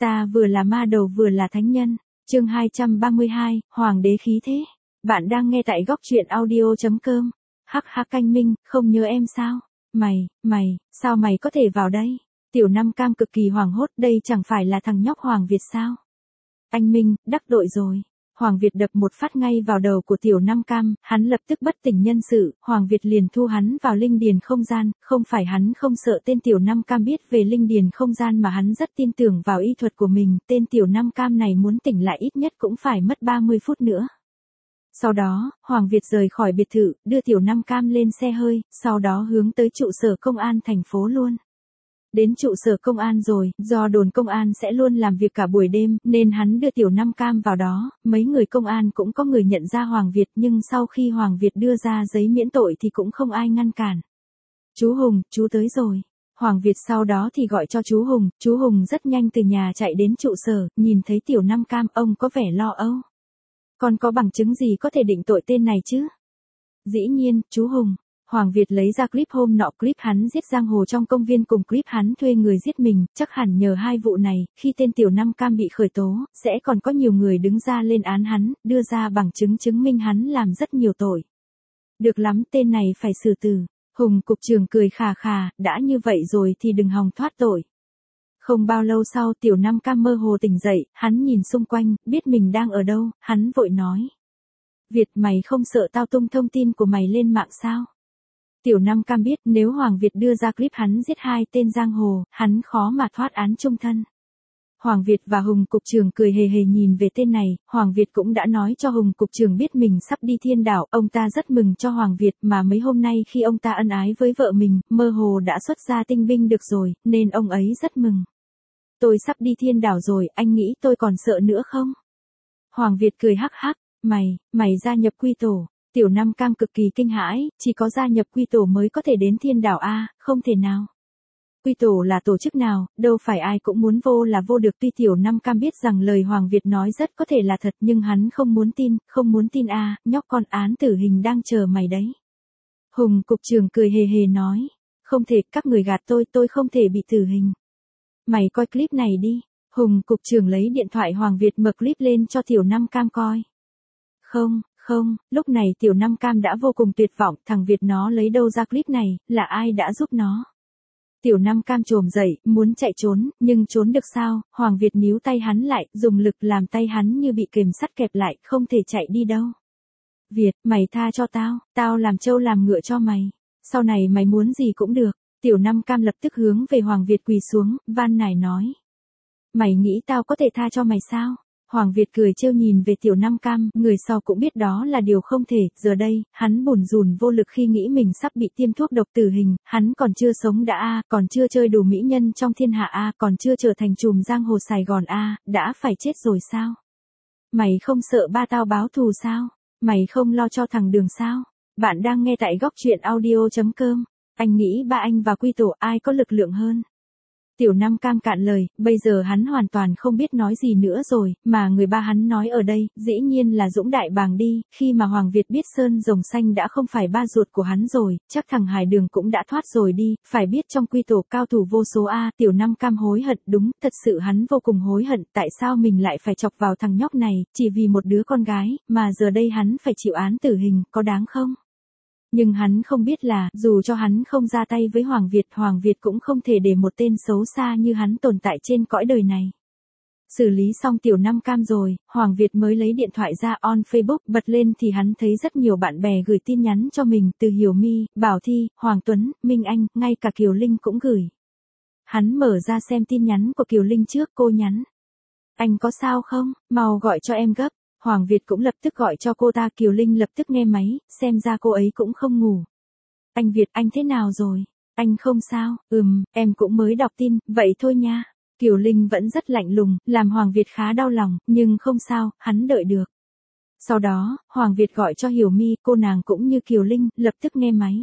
Ta vừa là ma đầu vừa là thánh nhân. Chương 232, Hoàng đế khí thế. Bạn đang nghe tại góc truyện audio.com. Hắc hắc canh minh, không nhớ em sao? Mày, sao mày có thể vào đây? Tiểu Nam Cam cực kỳ hoảng hốt, đây chẳng phải là thằng nhóc Hoàng Việt sao? Anh Minh, đắc tội rồi. Hoàng Việt đập một phát ngay vào đầu của Tiểu Nam Cam, hắn lập tức bất tỉnh nhân sự, Hoàng Việt liền thu hắn vào linh điền không gian, không phải hắn không sợ tên Tiểu Nam Cam biết về linh điền không gian mà hắn rất tin tưởng vào y thuật của mình, tên Tiểu Nam Cam này muốn tỉnh lại ít nhất cũng phải mất 30 phút nữa. Sau đó, Hoàng Việt rời khỏi biệt thự, đưa Tiểu Nam Cam lên xe hơi, sau đó hướng tới trụ sở công an thành phố luôn. Đến trụ sở công an rồi, do đồn công an sẽ luôn làm việc cả buổi đêm, nên hắn đưa Tiểu Nam Cam vào đó, mấy người công an cũng có người nhận ra Hoàng Việt nhưng sau khi Hoàng Việt đưa ra giấy miễn tội thì cũng không ai ngăn cản. Chú Hùng, chú tới rồi. Hoàng Việt sau đó thì gọi cho chú Hùng rất nhanh từ nhà chạy đến trụ sở, nhìn thấy Tiểu Nam Cam, ông có vẻ lo âu. Còn có bằng chứng gì có thể định tội tên này chứ? Dĩ nhiên, chú Hùng. Hoàng Việt lấy ra clip hôm nọ, clip hắn giết giang hồ trong công viên cùng clip hắn thuê người giết mình, chắc hẳn nhờ hai vụ này, khi tên Tiểu Nam Cam bị khởi tố, sẽ còn có nhiều người đứng ra lên án hắn, đưa ra bằng chứng chứng minh hắn làm rất nhiều tội. Được lắm, tên này phải xử tử. Hùng cục trưởng cười khà khà, đã như vậy rồi thì đừng hòng thoát tội. Không bao lâu sau Tiểu Nam Cam mơ hồ tỉnh dậy, hắn nhìn xung quanh, biết mình đang ở đâu, hắn vội nói. Việt, mày không sợ tao tung thông tin của mày lên mạng sao? Tiểu Nam Cam biết nếu Hoàng Việt đưa ra clip hắn giết hai tên giang hồ, hắn khó mà thoát án chung thân. Hoàng Việt và Hùng cục trưởng cười hề hề nhìn về tên này, Hoàng Việt cũng đã nói cho Hùng cục trưởng biết mình sắp đi Thiên Đảo, ông ta rất mừng cho Hoàng Việt mà mấy hôm nay khi ông ta ân ái với vợ mình, mơ hồ đã xuất ra tinh binh được rồi, nên ông ấy rất mừng. Tôi sắp đi Thiên Đảo rồi, anh nghĩ tôi còn sợ nữa không? Hoàng Việt cười hắc hắc, mày gia nhập quy tổ. Tiểu Nam Cam cực kỳ kinh hãi, chỉ có gia nhập quy tổ mới có thể đến Thiên Đảo a, không thể nào. Quy tổ là tổ chức nào, đâu phải ai cũng muốn vô là vô được. Tuy Tiểu Nam Cam biết rằng lời Hoàng Việt nói rất có thể là thật nhưng hắn không muốn tin a, nhóc con, án tử hình đang chờ mày đấy. Hùng cục trưởng cười hề hề nói, không thể, các người gạt tôi không thể bị tử hình. Mày coi clip này đi. Hùng cục trưởng lấy điện thoại Hoàng Việt mở clip lên cho Tiểu Nam Cam coi. Không, lúc này Tiểu Nam Cam đã vô cùng tuyệt vọng, thằng Việt nó lấy đâu ra clip này, là ai đã giúp nó? Tiểu Nam Cam trồm dậy, muốn chạy trốn, nhưng trốn được sao? Hoàng Việt níu tay hắn lại, dùng lực làm tay hắn như bị kềm sắt kẹp lại, không thể chạy đi đâu. Việt, mày tha cho tao làm trâu làm ngựa cho mày. Sau này mày muốn gì cũng được. Tiểu Nam Cam lập tức hướng về Hoàng Việt quỳ xuống, van nài nói. Mày nghĩ tao có thể tha cho mày sao? Hoàng Việt cười trêu nhìn về Tiểu Nam Cam, người sau cũng biết đó là điều không thể, giờ đây, hắn bủn rủn vô lực khi nghĩ mình sắp bị tiêm thuốc độc tử hình, hắn còn chưa sống đã còn chưa chơi đủ mỹ nhân trong thiên hạ còn chưa trở thành trùm giang hồ Sài Gòn đã phải chết rồi sao? Mày không sợ ba tao báo thù sao? Mày không lo cho thằng Đường sao? Bạn đang nghe tại góc truyện audio.com. Anh nghĩ ba anh và quy tổ ai có lực lượng hơn? Tiểu Nam Cam cạn lời, bây giờ hắn hoàn toàn không biết nói gì nữa rồi, mà người ba hắn nói ở đây, dĩ nhiên là Dũng Đại Bàng đi, khi mà Hoàng Việt biết Sơn Rồng Xanh đã không phải ba ruột của hắn rồi, chắc thằng Hải Đường cũng đã thoát rồi đi, phải biết trong quy tổ cao thủ vô số Tiểu Nam Cam hối hận, đúng, thật sự hắn vô cùng hối hận, tại sao mình lại phải chọc vào thằng nhóc này, chỉ vì một đứa con gái, mà giờ đây hắn phải chịu án tử hình, có đáng không? Nhưng hắn không biết là, dù cho hắn không ra tay với Hoàng Việt cũng không thể để một tên xấu xa như hắn tồn tại trên cõi đời này. Xử lý xong Tiểu Nam Cam rồi, Hoàng Việt mới lấy điện thoại ra on Facebook, bật lên thì hắn thấy rất nhiều bạn bè gửi tin nhắn cho mình, từ Hiểu My, Bảo Thi, Hoàng Tuấn, Minh Anh, ngay cả Kiều Linh cũng gửi. Hắn mở ra xem tin nhắn của Kiều Linh trước, cô nhắn. Anh có sao không, mau gọi cho em gấp. Hoàng Việt cũng lập tức gọi cho cô ta, Kiều Linh lập tức nghe máy, xem ra cô ấy cũng không ngủ. Anh Việt, anh thế nào rồi? Anh không sao, em cũng mới đọc tin, vậy thôi nha. Kiều Linh vẫn rất lạnh lùng, làm Hoàng Việt khá đau lòng, nhưng không sao, hắn đợi được. Sau đó, Hoàng Việt gọi cho Hiểu My, cô nàng cũng như Kiều Linh, lập tức nghe máy.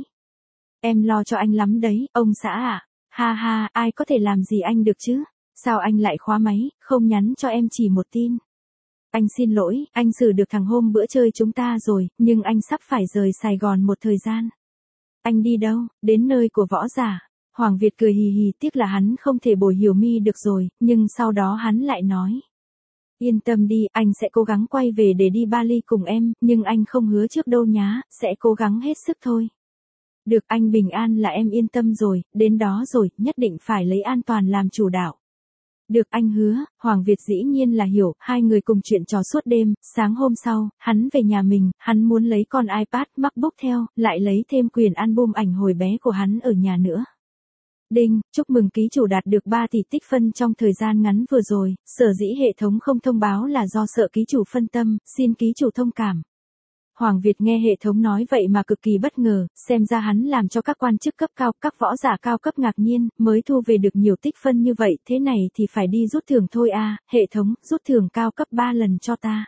Em lo cho anh lắm đấy, ông xã ạ. Ha, ai có thể làm gì anh được chứ? Sao anh lại khóa máy, không nhắn cho em chỉ một tin? Anh xin lỗi, anh xử được thằng hôm bữa chơi chúng ta rồi, nhưng anh sắp phải rời Sài Gòn một thời gian. Anh đi đâu? Đến nơi của võ giả. Hoàng Việt cười hì hì, tiếc là hắn không thể bồi Hiểu Mi được rồi, nhưng sau đó hắn lại nói. Yên tâm đi, anh sẽ cố gắng quay về để đi Bali cùng em, nhưng anh không hứa trước đâu nhá, sẽ cố gắng hết sức thôi. Được, anh bình an là em yên tâm rồi, đến đó rồi, nhất định phải lấy an toàn làm chủ đạo. Được, anh hứa. Hoàng Việt dĩ nhiên là hiểu, hai người cùng chuyện trò suốt đêm, sáng hôm sau, hắn về nhà mình, hắn muốn lấy con iPad, MacBook theo, lại lấy thêm quyển album ảnh hồi bé của hắn ở nhà nữa. Đinh, chúc mừng ký chủ đạt được 3 tỷ tích phân trong thời gian ngắn vừa rồi, sở dĩ hệ thống không thông báo là do sợ ký chủ phân tâm, xin ký chủ thông cảm. Hoàng Việt nghe hệ thống nói vậy mà cực kỳ bất ngờ, xem ra hắn làm cho các quan chức cấp cao, các võ giả cao cấp ngạc nhiên, mới thu về được nhiều tích phân như vậy, thế này thì phải đi rút thưởng thôi à, hệ thống, rút thưởng cao cấp 3 lần cho ta.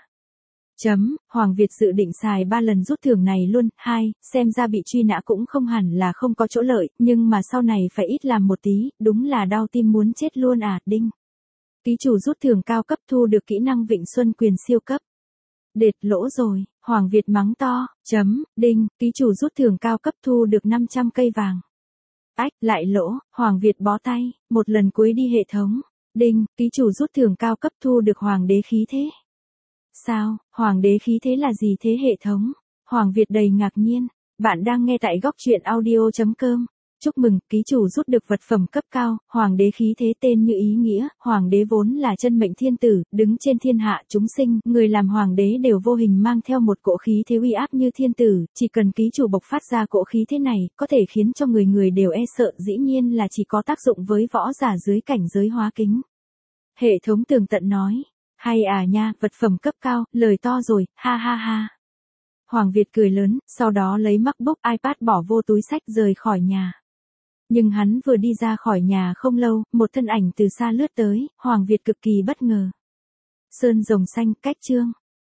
Hoàng Việt dự định xài 3 lần rút thưởng này luôn. 2. Xem ra bị truy nã cũng không hẳn là không có chỗ lợi, nhưng mà sau này phải ít làm một tí, đúng là đau tim muốn chết luôn à. Đinh. Ký chủ rút thưởng cao cấp thu được kỹ năng Vịnh Xuân Quyền siêu cấp. Đệt, lỗ rồi, Hoàng Việt mắng to. Đinh, ký chủ rút thưởng cao cấp thu được 500 cây vàng. Ách, lại lỗ, Hoàng Việt bó tay, một lần cuối đi hệ thống. Đinh, ký chủ rút thưởng cao cấp thu được Hoàng đế khí thế. Sao, Hoàng đế khí thế là gì thế hệ thống? Hoàng Việt đầy ngạc nhiên. Bạn đang nghe tại góc truyện audio.com. Chúc mừng, ký chủ rút được vật phẩm cấp cao, Hoàng đế khí thế tên như ý nghĩa, Hoàng đế vốn là chân mệnh thiên tử, đứng trên thiên hạ chúng sinh, người làm Hoàng đế đều vô hình mang theo một cỗ khí thế uy áp như thiên tử, chỉ cần ký chủ bộc phát ra cỗ khí thế này, có thể khiến cho người người đều e sợ, dĩ nhiên là chỉ có tác dụng với võ giả dưới cảnh giới hóa kính. Hệ thống tường tận nói, hay à nha, vật phẩm cấp cao, lời to rồi, ha ha ha. Hoàng Việt cười lớn, sau đó lấy MacBook iPad bỏ vô túi xách rời khỏi nhà. Nhưng hắn vừa đi ra khỏi nhà không lâu, một thân ảnh từ xa lướt tới, Hoàng Việt cực kỳ bất ngờ. Sơn rồng xanh, cách chương.